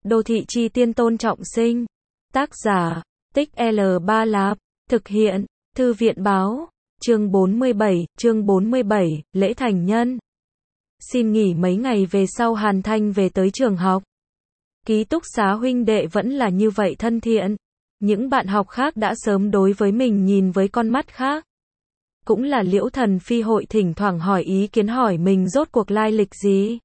Đô thị chi tiên Tôn Trọng Sinh. Tác giả, Tích L Ba Lạp. Thực hiện, Thư viện báo. Chương 47, lễ thành nhân. Xin nghỉ mấy ngày về sau Hàn Thanh về tới trường học. Ký túc xá huynh đệ vẫn là như vậy thân thiện. Những bạn học khác đã sớm đối với mình nhìn với con mắt khác. Cũng là Liễu Thần Phi hội thỉnh thoảng hỏi ý kiến, hỏi mình rốt cuộc lai lịch gì.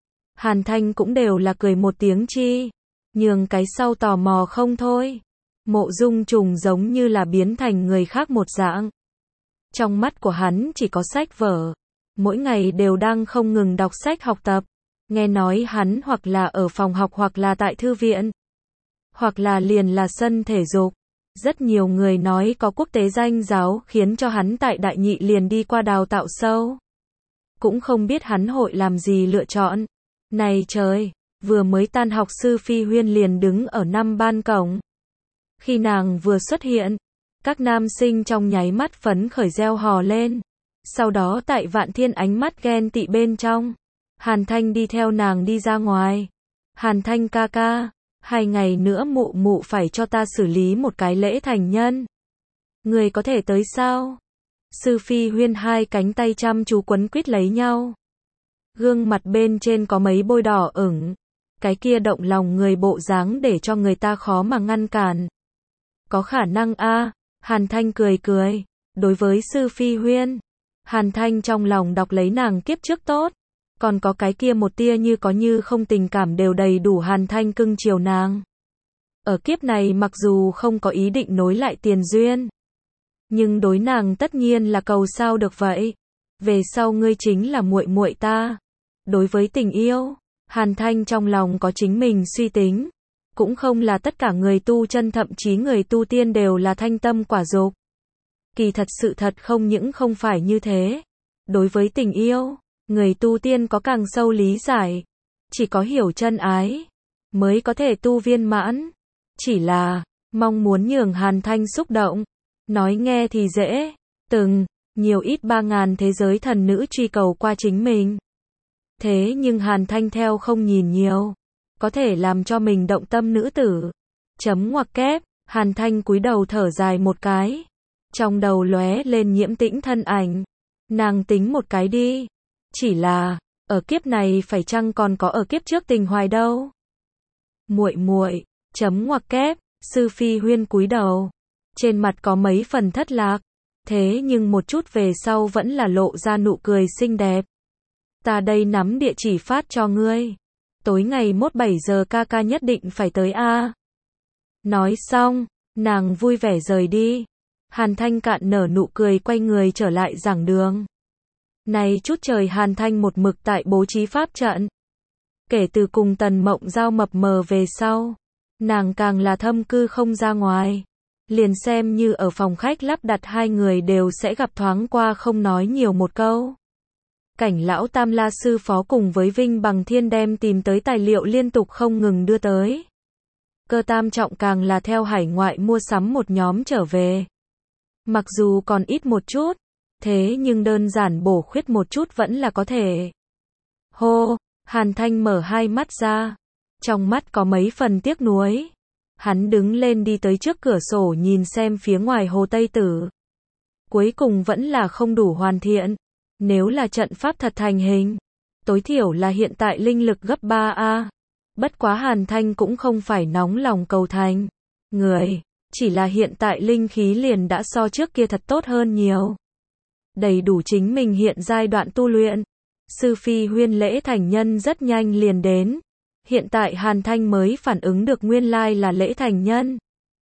Hàn Thanh cũng đều là cười một tiếng chi, nhường cái sau tò mò không thôi. Mộ Dung Trùng giống như là biến thành người khác một dạng. Trong mắt của hắn chỉ có sách vở, mỗi ngày đều đang không ngừng đọc sách học tập. Nghe nói hắn hoặc là ở phòng học hoặc là tại thư viện, hoặc là liền là sân thể dục. Rất nhiều người nói có quốc tế danh giáo khiến cho hắn tại Đại Nhị liền đi qua đào tạo sâu. Cũng không biết hắn hội làm gì lựa chọn. Này trời, vừa mới tan học Sư Phi Huyên liền đứng ở 5 ban cổng. Khi nàng vừa xuất hiện, các nam sinh trong nháy mắt phấn khởi reo hò lên. Sau đó tại Vạn Thiên ánh mắt ghen tị bên trong, Hàn Thanh đi theo nàng đi ra ngoài. Hàn Thanh ca ca, 2 ngày nữa mụ mụ phải cho ta xử lý một cái lễ thành nhân. Người có thể tới sao? Sư Phi Huyên hai cánh tay chăm chú quấn quýt lấy nhau. Gương mặt bên trên có mấy bôi đỏ ửng. Cái kia động lòng người bộ dáng để cho người ta khó mà ngăn cản. Có khả năng a, Hàn Thanh cười cười. Đối với Sư Phi Huyên, Hàn Thanh trong lòng đọc lấy nàng kiếp trước tốt. Còn có cái kia một tia như có như không tình cảm đều đầy đủ Hàn Thanh cưng chiều nàng. Ở kiếp này mặc dù không có ý định nối lại tiền duyên, nhưng đối nàng tất nhiên là cầu sao được vậy. Về sau ngươi chính là muội muội ta. Đối với tình yêu, Hàn Thanh trong lòng có chính mình suy tính. Cũng không là tất cả người tu chân thậm chí người tu tiên đều là thanh tâm quả dục. Kỳ thật sự thật không những không phải như thế. Đối với tình yêu, người tu tiên có càng sâu lý giải. Chỉ có hiểu chân ái mới có thể tu viên mãn. Chỉ là mong muốn nhường Hàn Thanh xúc động. Nói nghe thì dễ, từng nhiều ít 3.000 thế giới thần nữ truy cầu qua chính mình. Thế nhưng Hàn Thanh theo không nhìn nhiều, có thể làm cho mình động tâm nữ tử. Chấm ngoặc kép, Hàn Thanh cúi đầu thở dài một cái. Trong đầu lóe lên Nhiễm Tĩnh thân ảnh. Nàng tính một cái đi. Chỉ là, ở kiếp này phải chăng còn có ở kiếp trước tình hoài đâu. Muội muội, chấm ngoặc kép, Sư Phi Huyên cúi đầu. Trên mặt có mấy phần thất lạc. Thế nhưng một chút về sau vẫn là lộ ra nụ cười xinh đẹp. Ta đây nắm địa chỉ phát cho ngươi. Tối ngày mốt 7 giờ ca ca nhất định phải tới a. Nói xong, nàng vui vẻ rời đi. Hàn Thanh cạn nở nụ cười quay người trở lại giảng đường. Này chút trời Hàn Thanh một mực tại bố trí pháp trận. Kể từ cùng Tần Mộng Giao mập mờ về sau, nàng càng là thâm cư không ra ngoài. Liền xem như ở phòng khách lắp đặt hai người đều sẽ gặp thoáng qua không nói nhiều một câu. Cảnh lão Tam La sư phó cùng với Vinh Bằng Thiên đem tìm tới tài liệu liên tục không ngừng đưa tới. Cơ Tam Trọng càng là theo hải ngoại mua sắm một nhóm trở về. Mặc dù còn ít một chút, thế nhưng đơn giản bổ khuyết một chút vẫn là có thể. Hô, Hàn Thanh mở hai mắt ra. Trong mắt có mấy phần tiếc nuối. Hắn đứng lên đi tới trước cửa sổ nhìn xem phía ngoài Hồ Tây Tử. Cuối cùng vẫn là không đủ hoàn thiện. Nếu là trận pháp thật thành hình, tối thiểu là hiện tại linh lực gấp 3A. Bất quá Hàn Thanh cũng không phải nóng lòng cầu thành. Người, chỉ là hiện tại linh khí liền đã so trước kia thật tốt hơn nhiều. Đầy đủ chính mình hiện giai đoạn tu luyện. Sư Phi Huyên lễ thành nhân rất nhanh liền đến. Hiện tại Hàn Thanh mới phản ứng được nguyên lai là lễ thành nhân.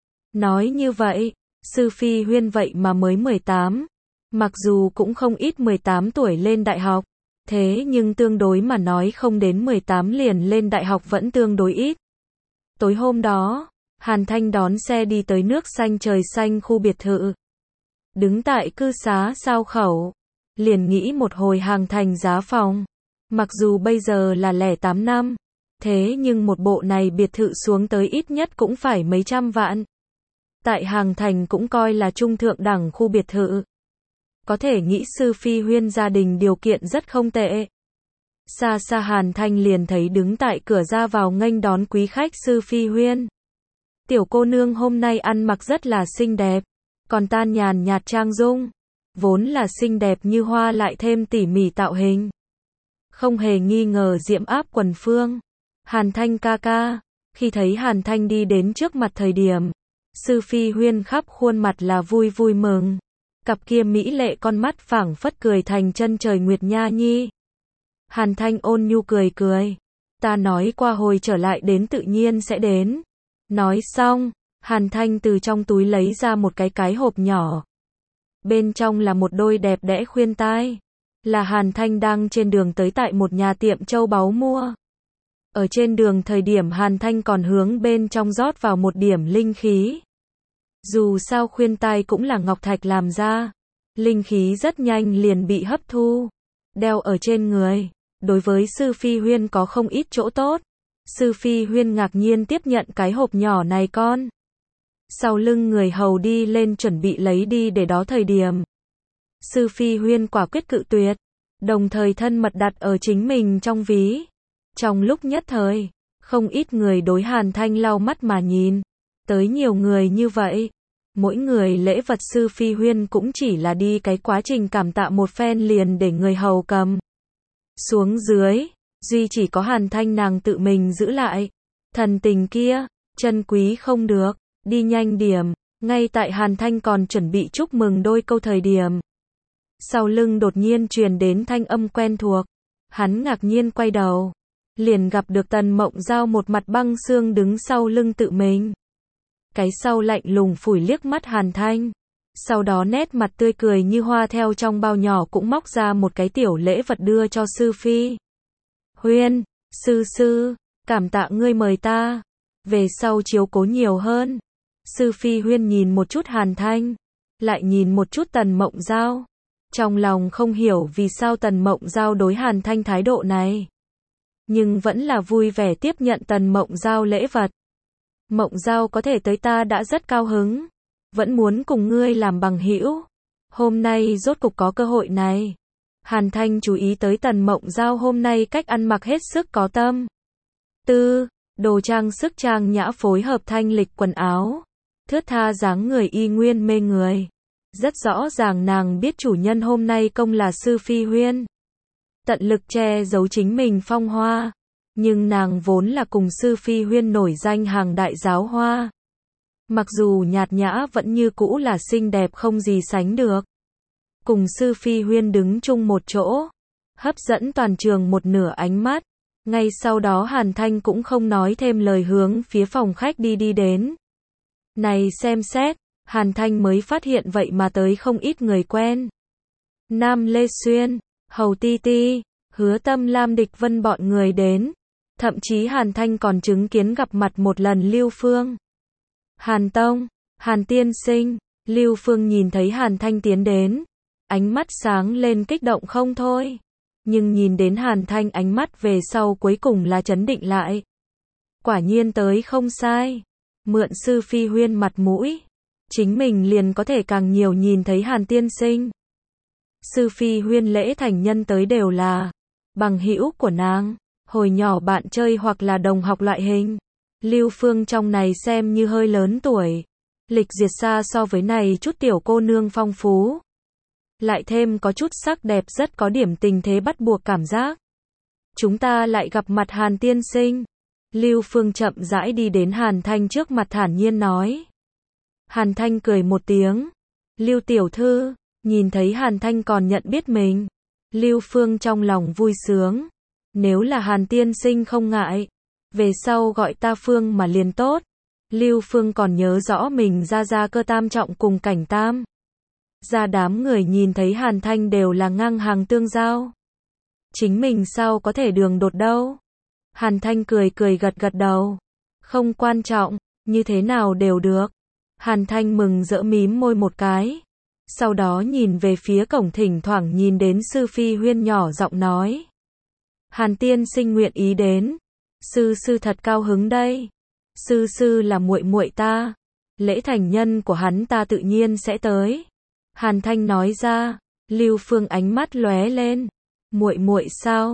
Nói như vậy, Sư Phi Huyên vậy mà mới 18. Mặc dù cũng không ít 18 tuổi lên đại học. Thế nhưng tương đối mà nói không đến 18 liền lên đại học vẫn tương đối ít. Tối hôm đó, Hàn Thanh đón xe đi tới nước xanh trời xanh khu biệt thự. Đứng tại cư xá sao khẩu. Liền nghĩ một hồi hàng thành giá phòng. Mặc dù bây giờ là 08 năm. Thế nhưng một bộ này biệt thự xuống tới ít nhất cũng phải mấy trăm vạn. Tại hàng thành cũng coi là trung thượng đẳng khu biệt thự. Có thể nghĩ Sư Phi Huyên gia đình điều kiện rất không tệ. Xa xa Hàn Thanh liền thấy đứng tại cửa ra vào nghênh đón quý khách Sư Phi Huyên. Tiểu cô nương hôm nay ăn mặc rất là xinh đẹp, còn tan nhàn nhạt trang dung, vốn là xinh đẹp như hoa lại thêm tỉ mỉ tạo hình. Không hề nghi ngờ diễm áp quần phương. Hàn Thanh ca ca, khi thấy Hàn Thanh đi đến trước mặt thời điểm, Sư Phi Huyên khắp khuôn mặt là vui vui mừng. Cặp kia mỹ lệ con mắt phảng phất cười thành chân trời nguyệt nha nhi. Hàn Thanh ôn nhu cười cười. Ta nói qua hồi trở lại đến tự nhiên sẽ đến. Nói xong, Hàn Thanh từ trong túi lấy ra một cái hộp nhỏ. Bên trong là một đôi đẹp đẽ khuyên tai. Là Hàn Thanh đang trên đường tới tại một nhà tiệm châu báu mua. Ở trên đường thời điểm Hàn Thanh còn hướng bên trong rót vào một điểm linh khí. Dù sao khuyên tai cũng là ngọc thạch làm ra, linh khí rất nhanh liền bị hấp thu, đeo ở trên người. Đối với Sư Phi Huyên có không ít chỗ tốt. Sư Phi Huyên ngạc nhiên tiếp nhận cái hộp nhỏ này con. Sau lưng người hầu đi lên chuẩn bị lấy đi để đó thời điểm. Sư Phi Huyên quả quyết cự tuyệt, đồng thời thân mật đặt ở chính mình trong ví. Trong lúc nhất thời, không ít người đối Hàn Thanh lau mắt mà nhìn. Tới nhiều người như vậy, mỗi người lễ vật Sư Phi Huyên cũng chỉ là đi cái quá trình cảm tạ một phen liền để người hầu cầm xuống dưới, duy chỉ có Hàn Thanh nàng tự mình giữ lại. Thần tình kia, chân quý không được, đi nhanh điểm. Ngay tại Hàn Thanh còn chuẩn bị chúc mừng đôi câu thời điểm, sau lưng đột nhiên truyền đến thanh âm quen thuộc. Hắn ngạc nhiên quay đầu, liền gặp được Tần Mộng Giao một mặt băng xương đứng sau lưng tự mình. Cái sau lạnh lùng phủi liếc mắt Hàn Thanh, sau đó nét mặt tươi cười như hoa theo trong bao nhỏ cũng móc ra một cái tiểu lễ vật đưa cho Sư Phi Huyên. Sư, cảm tạ ngươi mời ta, về sau chiếu cố nhiều hơn. Sư Phi Huyên nhìn một chút Hàn Thanh, lại nhìn một chút Tần Mộng Giao. Trong lòng không hiểu vì sao Tần Mộng Giao đối Hàn Thanh thái độ này, nhưng vẫn là vui vẻ tiếp nhận Tần Mộng Giao lễ vật. Mộng Giao có thể tới ta đã rất cao hứng, vẫn muốn cùng ngươi làm bằng hữu. Hôm nay rốt cục có cơ hội này. Hàn Thanh chú ý tới Tần Mộng Giao hôm nay cách ăn mặc hết sức có tâm tư, đồ trang sức trang nhã phối hợp thanh lịch quần áo, thướt tha dáng người y nguyên mê người. Rất rõ ràng nàng biết chủ nhân hôm nay công là Sư Phi Huyên, tận lực che giấu chính mình phong hoa, nhưng nàng vốn là cùng Sư Phi Huyên nổi danh hàng đại giáo hoa. Mặc dù nhạt nhã vẫn như cũ là xinh đẹp không gì sánh được. Cùng Sư Phi Huyên đứng chung một chỗ, hấp dẫn toàn trường một nửa ánh mắt. Ngay sau đó Hàn Thanh cũng không nói thêm lời hướng phía phòng khách đi đến. Này xem xét, Hàn Thanh mới phát hiện vậy mà tới không ít người quen. Nam Lê Xuyên, Hầu Ti Ti, Hứa Tâm Lam Địch Vân bọn người đến. Thậm chí Hàn Thanh còn chứng kiến gặp mặt một lần Lưu Phương, Hàn Tông, Hàn Tiên Sinh. Lưu Phương nhìn thấy Hàn Thanh tiến đến, ánh mắt sáng lên kích động không thôi. Nhưng nhìn đến Hàn Thanh ánh mắt về sau cuối cùng là trấn định lại. Quả nhiên tới không sai. Mượn Sư Phi Huyên mặt mũi, chính mình liền có thể càng nhiều nhìn thấy Hàn Tiên Sinh. Sư Phi Huyên lễ thành nhân tới đều là bằng hữu của nàng, hồi nhỏ bạn chơi hoặc là đồng học loại hình. Lưu Phương trong này xem như hơi lớn tuổi, lịch duyệt xa so với này chút tiểu cô nương phong phú. Lại thêm có chút sắc đẹp rất có điểm tình thế bắt buộc cảm giác. Chúng ta lại gặp mặt Hàn Tiên Sinh. Lưu Phương chậm rãi đi đến Hàn Thanh trước mặt thản nhiên nói. Hàn Thanh cười một tiếng. Lưu tiểu thư, nhìn thấy Hàn Thanh còn nhận biết mình. Lưu Phương trong lòng vui sướng. Nếu là Hàn Tiên Sinh không ngại, về sau gọi ta Phương mà liền tốt. Lưu Phương còn nhớ rõ mình ra cơ tam trọng cùng cảnh tam. Ra đám người nhìn thấy Hàn Thanh đều là ngang hàng tương giao. Chính mình sao có thể đường đột đâu. Hàn Thanh cười gật đầu. Không quan trọng, như thế nào đều được. Hàn Thanh mừng rỡ mím môi một cái. Sau đó nhìn về phía cổng thỉnh thoảng nhìn đến Sư Phi Huyên nhỏ giọng nói. Hàn Tiên Sinh nguyện ý đến. Sư thật cao hứng đây. Sư là muội muội ta. Lễ thành nhân của hắn ta tự nhiên sẽ tới. Hàn Thanh nói ra. Lưu Phương ánh mắt lóe lên. Muội sao?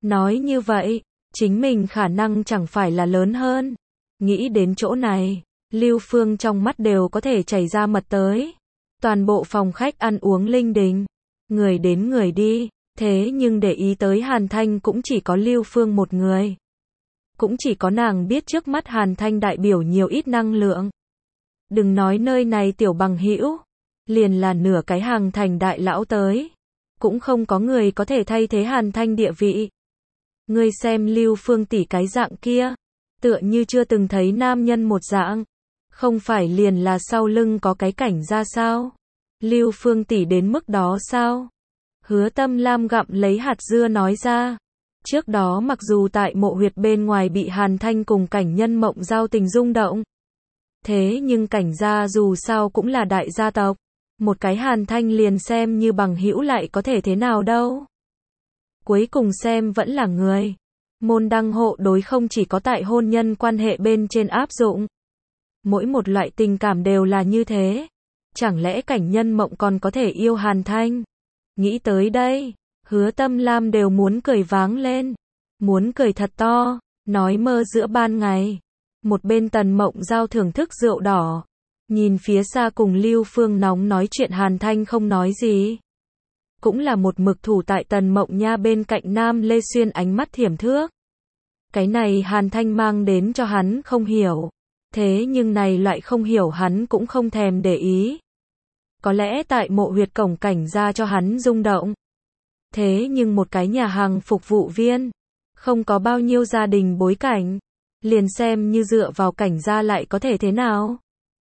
Nói như vậy, chính mình khả năng chẳng phải là lớn hơn. Nghĩ đến chỗ này, Lưu Phương trong mắt đều có thể chảy ra mật tới. Toàn bộ phòng khách ăn uống linh đình, người đến người đi, thế nhưng để ý tới Hàn Thanh cũng chỉ có Lưu Phương một người. Cũng chỉ có nàng biết trước mắt Hàn Thanh đại biểu nhiều ít năng lượng. Đừng nói nơi này tiểu bằng hữu, liền là nửa cái Hàng Thành đại lão tới, cũng không có người có thể thay thế Hàn Thanh địa vị. Ngươi xem Lưu Phương tỷ cái dạng kia, tựa như chưa từng thấy nam nhân một dạng, không phải liền là sau lưng có cái cảnh ra sao? Lưu Phương tỷ đến mức đó sao? Hứa Tâm Lam gặm lấy hạt dưa nói ra. Trước đó mặc dù tại mộ huyệt bên ngoài bị Hàn Thanh cùng Cảnh Nhân Mộng giao tình rung động, thế nhưng Cảnh gia dù sao cũng là đại gia tộc, một cái Hàn Thanh liền xem như bằng hữu lại có thể thế nào đâu. Cuối cùng xem vẫn là người. Môn đăng hộ đối không chỉ có tại hôn nhân quan hệ bên trên áp dụng. Mỗi một loại tình cảm đều là như thế. Chẳng lẽ Cảnh Nhân Mộng còn có thể yêu Hàn Thanh? Nghĩ tới đây, Hứa Tâm Lam đều muốn cười váng lên. Muốn cười thật to, nói mơ giữa ban ngày. Một bên Tần Mộng Giao thưởng thức rượu đỏ. Nhìn phía xa cùng Lưu Phương nóng nói chuyện Hàn Thanh không nói gì. Cũng là một mực thủ tại Tần Mộng Nha bên cạnh Nam Lê Xuyên ánh mắt thiểm thước. Cái này Hàn Thanh mang đến cho hắn không hiểu. Thế nhưng này loại không hiểu hắn cũng không thèm để ý. Có lẽ tại mộ huyệt cổng Cảnh gia cho hắn rung động. Thế nhưng một cái nhà hàng phục vụ viên, không có bao nhiêu gia đình bối cảnh, liền xem như dựa vào Cảnh gia lại có thể thế nào.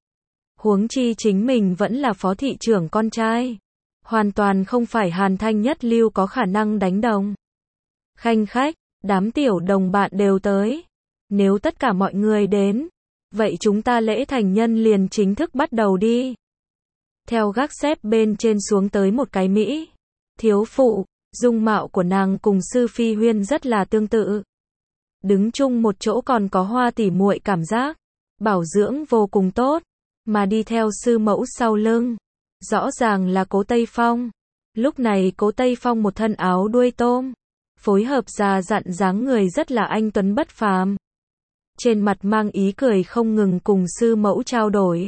Huống chi chính mình vẫn là phó thị trưởng con trai. Hoàn toàn không phải Hàn Thanh nhất lưu có khả năng đánh đồng. Khanh khách, đám tiểu đồng bạn đều tới. Nếu tất cả mọi người đến, vậy chúng ta lễ thành nhân liền chính thức bắt đầu đi. Theo gác xếp bên trên xuống tới một cái Mỹ thiếu phụ, dung mạo của nàng cùng Sư Phi Huyên rất là tương tự. Đứng chung một chỗ còn có Hoa tỉ muội cảm giác, bảo dưỡng vô cùng tốt, mà đi theo sư mẫu sau lưng. Rõ ràng là Cố Tây Phong. Lúc này Cố Tây Phong một thân áo đuôi tôm, phối hợp già dặn dáng người rất là anh tuấn bất phàm. Trên mặt mang ý cười không ngừng cùng sư mẫu trao đổi.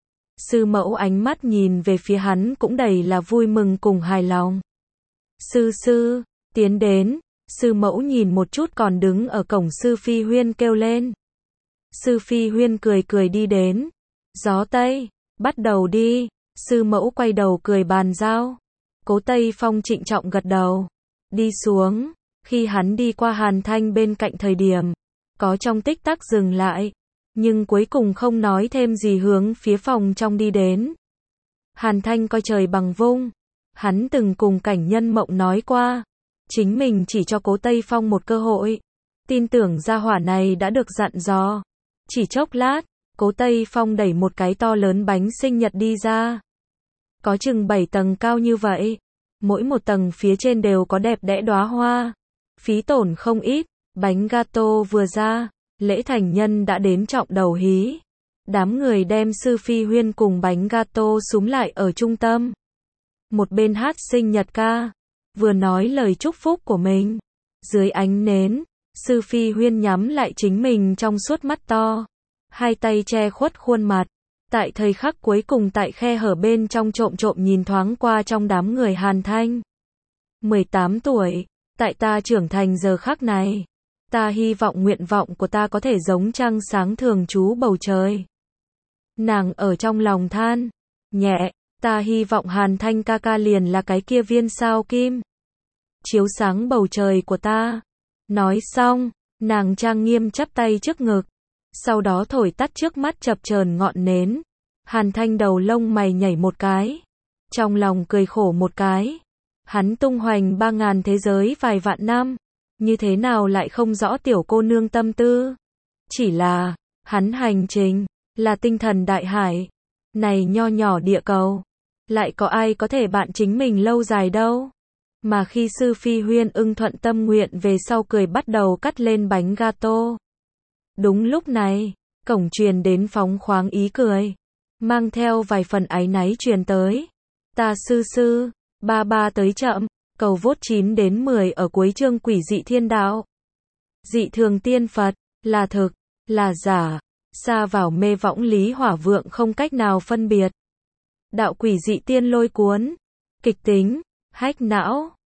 Sư mẫu ánh mắt nhìn về phía hắn cũng đầy là vui mừng cùng hài lòng. Sư, tiến đến. Sư mẫu nhìn một chút còn đứng ở cổng Sư Phi Huyên kêu lên. Sư Phi Huyên cười cười đi đến. Gió Tây, bắt đầu đi. Sư mẫu quay đầu cười bàn giao. Cố Tây Phong trịnh trọng gật đầu. Đi xuống. Khi hắn đi qua Hàn Thanh bên cạnh thời điểm, có trong tích tắc dừng lại, nhưng cuối cùng không nói thêm gì hướng phía phòng trong đi đến. Hàn Thanh coi trời bằng vung. Hắn từng cùng Cảnh Nhân Mộng nói qua, chính mình chỉ cho Cố Tây Phong một cơ hội. Tin tưởng gia hỏa này đã được dặn dò. Chỉ chốc lát, Cố Tây Phong đẩy một cái to lớn bánh sinh nhật đi ra. Có chừng 7 tầng cao như vậy. Mỗi một tầng phía trên đều có đẹp đẽ đóa hoa. Phí tổn không ít. Bánh gato vừa ra, lễ thành nhân đã đến trọng đầu hí. Đám người đem Sư Phi Huyên cùng bánh gato súm lại ở trung tâm. Một bên hát sinh nhật ca, vừa nói lời chúc phúc của mình. Dưới ánh nến, Sư Phi Huyên nhắm lại chính mình trong suốt mắt to. Hai tay che khuất khuôn mặt. Tại thời khắc cuối cùng tại khe hở bên trong trộm nhìn thoáng qua trong đám người Hàn Thanh. 18 tuổi, tại ta trưởng thành giờ khắc này. Ta hy vọng nguyện vọng của ta có thể giống trăng sáng thường trú bầu trời. Nàng ở trong lòng than nhẹ, ta hy vọng Hàn Thanh ca ca liền là cái kia viên sao kim, chiếu sáng bầu trời của ta. Nói xong, nàng trang nghiêm chắp tay trước ngực, sau đó thổi tắt trước mắt chập chờn ngọn nến. Hàn Thanh đầu lông mày nhảy một cái, trong lòng cười khổ một cái. Hắn tung hoành 3000 thế giới vài vạn năm, như thế nào lại không rõ tiểu cô nương tâm tư. Chỉ là, hắn hành trình, là tinh thần đại hải. Này nho nhỏ địa cầu, lại có ai có thể bạn chính mình lâu dài đâu. Mà khi Sư Phi Huyên ưng thuận tâm nguyện về sau cười bắt đầu cắt lên bánh gato. Đúng lúc này, cổng truyền đến phóng khoáng ý cười, mang theo vài phần áy náy truyền tới. Ta sư, ba tới chậm, Cầu vote 9 đến 10 ở cuối chương quỷ dị thiên đạo. Dị thường tiên Phật, là thực, là giả, sa vào mê võng lý hỏa vượng không cách nào phân biệt. Đạo quỷ dị tiên lôi cuốn, kịch tính, hách não.